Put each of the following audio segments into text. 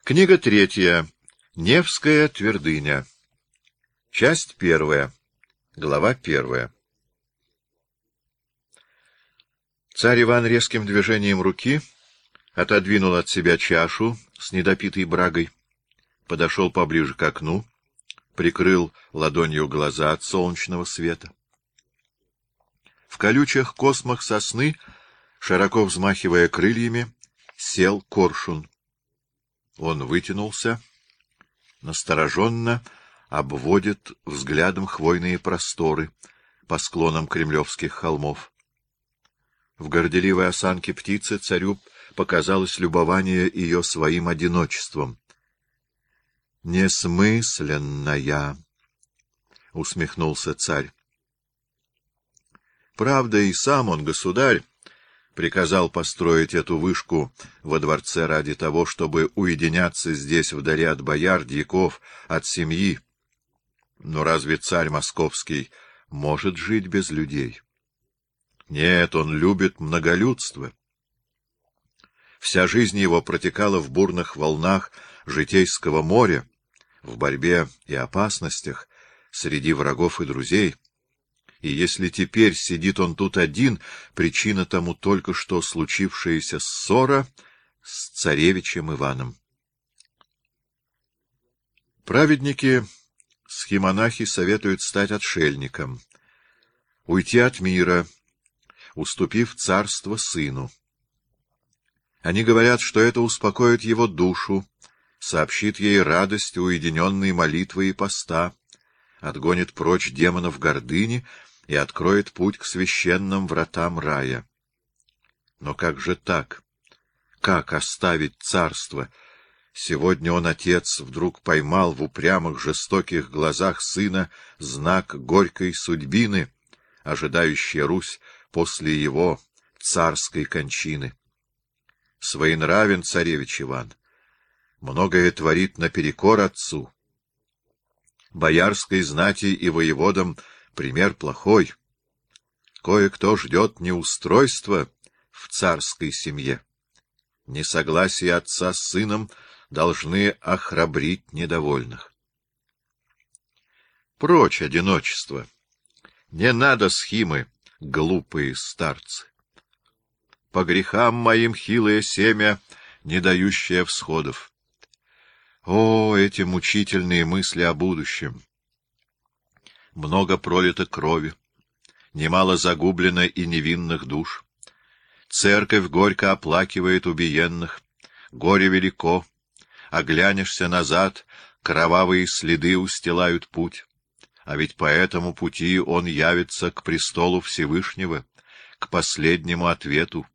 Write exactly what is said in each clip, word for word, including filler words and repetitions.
Книга третья. Невская твердыня. Часть первая. Глава первая. Царь Иван резким движением руки отодвинул от себя чашу с недопитой брагой, подошел поближе к окну, прикрыл ладонью глаза от солнечного света. В колючих космах сосны, широко взмахивая крыльями, сел коршун. Он вытянулся, настороженно обводит взглядом хвойные просторы по склонам кремлевских холмов. В горделивой осанке птицы царю показалось любование ее своим одиночеством. «Несмысленная!» — усмехнулся царь. Правда, и сам он, государь, приказал построить эту вышку во дворце ради того, чтобы уединяться здесь вдали от бояр, дьяков, от семьи. Но разве царь московский может жить без людей? Нет, он любит многолюдство. Вся жизнь его протекала в бурных волнах житейского моря, в борьбе и опасностях, среди врагов и друзей. И если теперь сидит он тут один, причина тому только что случившаяся ссора с царевичем Иваном. Праведники, схимонахи советуют стать отшельником, уйти от мира, уступив царство сыну. Они говорят, что это успокоит его душу, сообщит ей радость уединенной молитвы и поста, отгонит прочь демонов гордыни и откроет путь к священным вратам рая. Но как же так? Как оставить царство? Сегодня он, отец, вдруг поймал в упрямых жестоких глазах сына знак горькой судьбины, ожидающей Русь после его царской кончины. Своенравен царевич Иван, многое творит наперекор отцу. Боярской знати и воеводам пример плохой. Кое-кто ждет неустройства в царской семье. Несогласие отца с сыном должны охрабрить недовольных. Прочь одиночество. Не надо схимы, глупые старцы. По грехам моим хилое семя, не дающее всходов. О, эти мучительные мысли о будущем! Много пролито крови, немало загублено и невинных душ. Церковь горько оплакивает убиенных, горе велико, оглянешься назад, кровавые следы устилают путь. А ведь по этому пути он явится к престолу Всевышнего, к последнему ответу.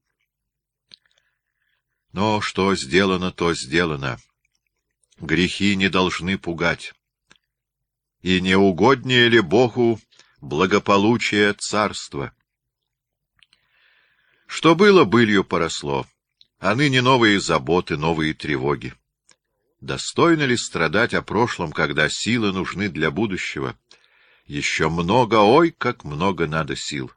Но что сделано, то сделано. Грехи не должны пугать. И не угоднее ли Богу благополучие царства? Что было, былью поросло, а ныне новые заботы, новые тревоги. Достойно ли страдать о прошлом, когда силы нужны для будущего? Еще много, ой, как много надо сил.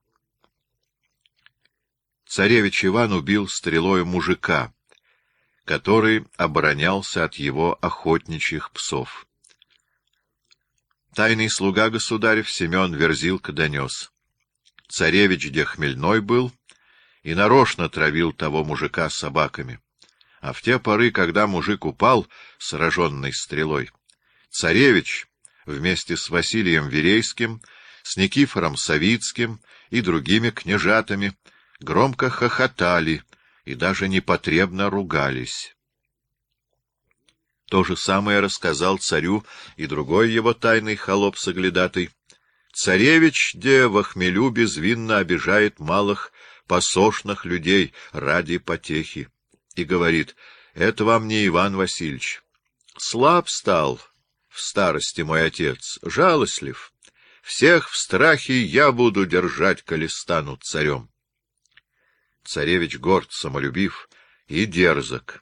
Царевич Иван убил стрелой мужика, который оборонялся от его охотничьих псов. Тайный слуга государев Семен Верзилка донес. Царевич где хмельной был и нарочно травил того мужика собаками. А в те поры, когда мужик упал, сраженный стрелой, царевич вместе с Василием Верейским, с Никифором Савицким и другими княжатами громко хохотали и даже непотребно ругались. То же самое рассказал царю и другой его тайный холоп-соглядатый. Царевич, де во хмелю безвинно обижает малых посошных людей ради потехи. И говорит: это вам не Иван Васильевич. Слаб стал в старости мой отец, жалостлив. Всех в страхе я буду держать, коли стану царем. Царевич горд, самолюбив и дерзок.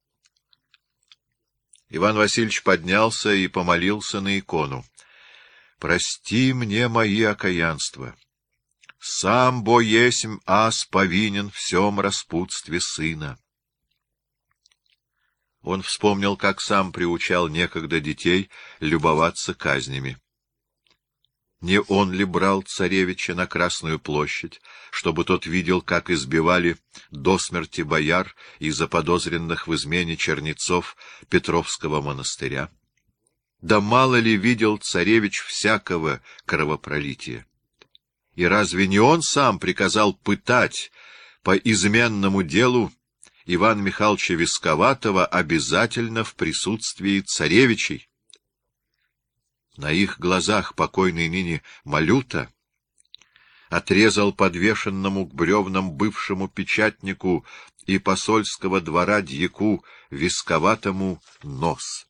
Иван Васильевич поднялся и помолился на икону. «Прости мне мои окаянства. Сам бо есмь ас повинен всем распутстве сына». Он вспомнил, как сам приучал некогда детей любоваться казнями. Не он ли брал царевича на Красную площадь, чтобы тот видел, как избивали до смерти бояр и заподозренных в измене чернецов Петровского монастыря? Да мало ли видел царевич всякого кровопролития? И разве не он сам приказал пытать по изменному делу Ивана Михайловича Висковатого обязательно в присутствии царевичей? На их глазах покойный ныне Малюта отрезал подвешенному к бревнам бывшему печатнику и посольского двора дьяку Висковатому нос.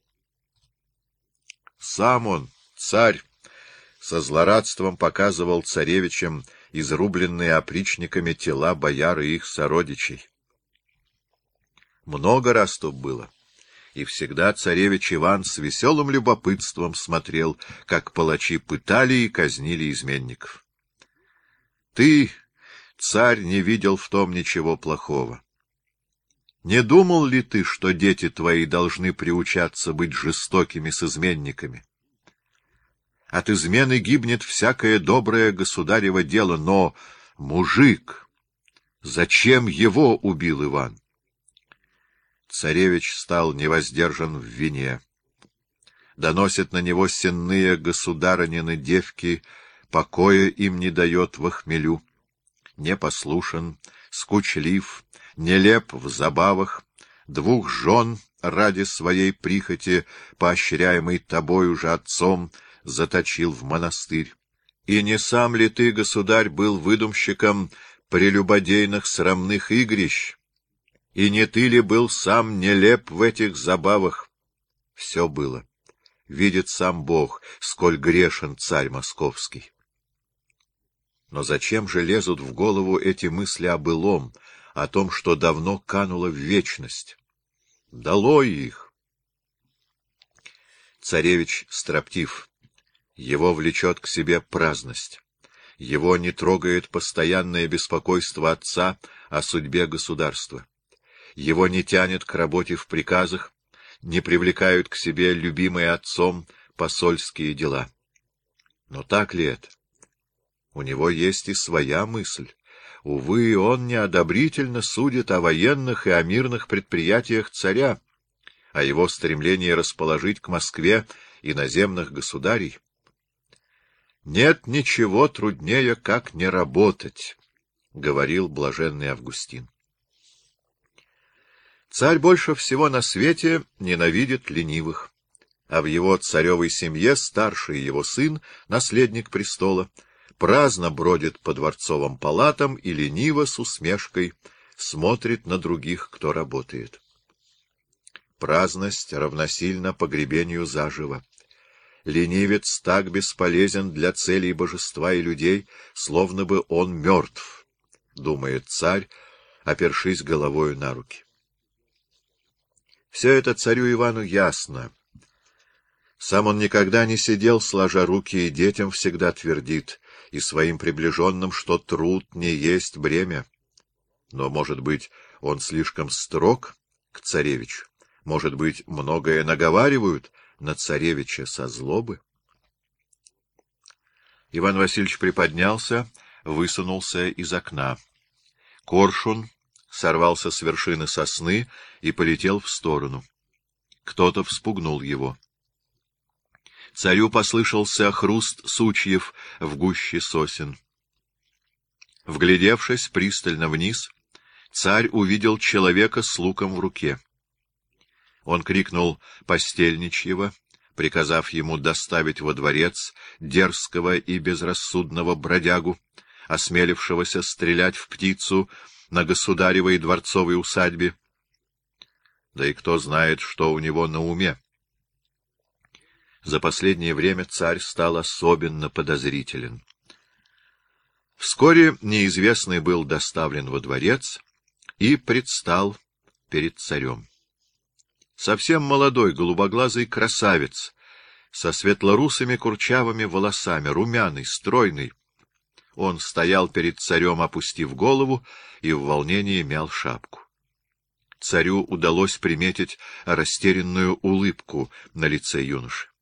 Сам он, царь, со злорадством показывал царевичам изрубленные опричниками тела бояр и их сородичей. Много раз тут было. И всегда царевич Иван с веселым любопытством смотрел, как палачи пытали и казнили изменников. Ты, царь, не видел в том ничего плохого. Не думал ли ты, что дети твои должны приучаться быть жестокими с изменниками? От измены гибнет всякое доброе государево дело, но мужик, зачем его убил Иван? Царевич стал невоздержан в вине. Доносят на него сенные государынины девки, покоя им не дает во хмелю. Непослушен, скучлив, нелеп в забавах, двух жен ради своей прихоти, поощряемый тобою же отцом, заточил в монастырь. И не сам ли ты, государь, был выдумщиком прелюбодейных срамных игрищ? И не ты ли был сам нелеп в этих забавах? Все было. Видит сам Бог, сколь грешен царь московский. Но зачем же лезут в голову эти мысли о былом, о том, что давно кануло в вечность? Долой их! Царевич строптив. Его влечет к себе праздность. Его не трогает постоянное беспокойство отца о судьбе государства. Его не тянет к работе в приказах, не привлекают к себе любимые отцом посольские дела. Но так ли это? У него есть и своя мысль. Увы, он неодобрительно судит о военных и о мирных предприятиях царя, о его стремлении расположить к Москве иноземных государей. «Нет ничего труднее, как не работать», — говорил блаженный Августин. Царь больше всего на свете ненавидит ленивых, а в его царевой семье старший его сын, наследник престола, праздно бродит по дворцовым палатам и лениво с усмешкой смотрит на других, кто работает. Праздность равносильна погребению заживо. Ленивец так бесполезен для целей божества и людей, словно бы он мертв, — думает царь, опершись головою на руки. Все это царю Ивану ясно. Сам он никогда не сидел, сложа руки, и детям всегда твердит, и своим приближенным, что труд не есть бремя. Но, может быть, он слишком строг к царевичу? Может быть, многое наговаривают на царевича со злобы? Иван Васильевич приподнялся, высунулся из окна. Коршун сорвался с вершины сосны и полетел в сторону. Кто-то вспугнул его. Царю послышался хруст сучьев в гуще сосен. Вглядевшись пристально вниз, царь увидел человека с луком в руке. Он крикнул постельничьего, приказав ему доставить во дворец дерзкого и безрассудного бродягу, осмелившегося стрелять в птицу на государевой дворцовой усадьбе. Да и кто знает, что у него на уме. За последнее время царь стал особенно подозрителен. Вскоре неизвестный был доставлен во дворец и предстал перед царем. Совсем молодой голубоглазый красавец, со светлорусыми курчавыми волосами, румяный, стройный. Он стоял перед царем, опустив голову, и в волнении мял шапку. царю удалось приметить растерянную улыбку на лице юноши.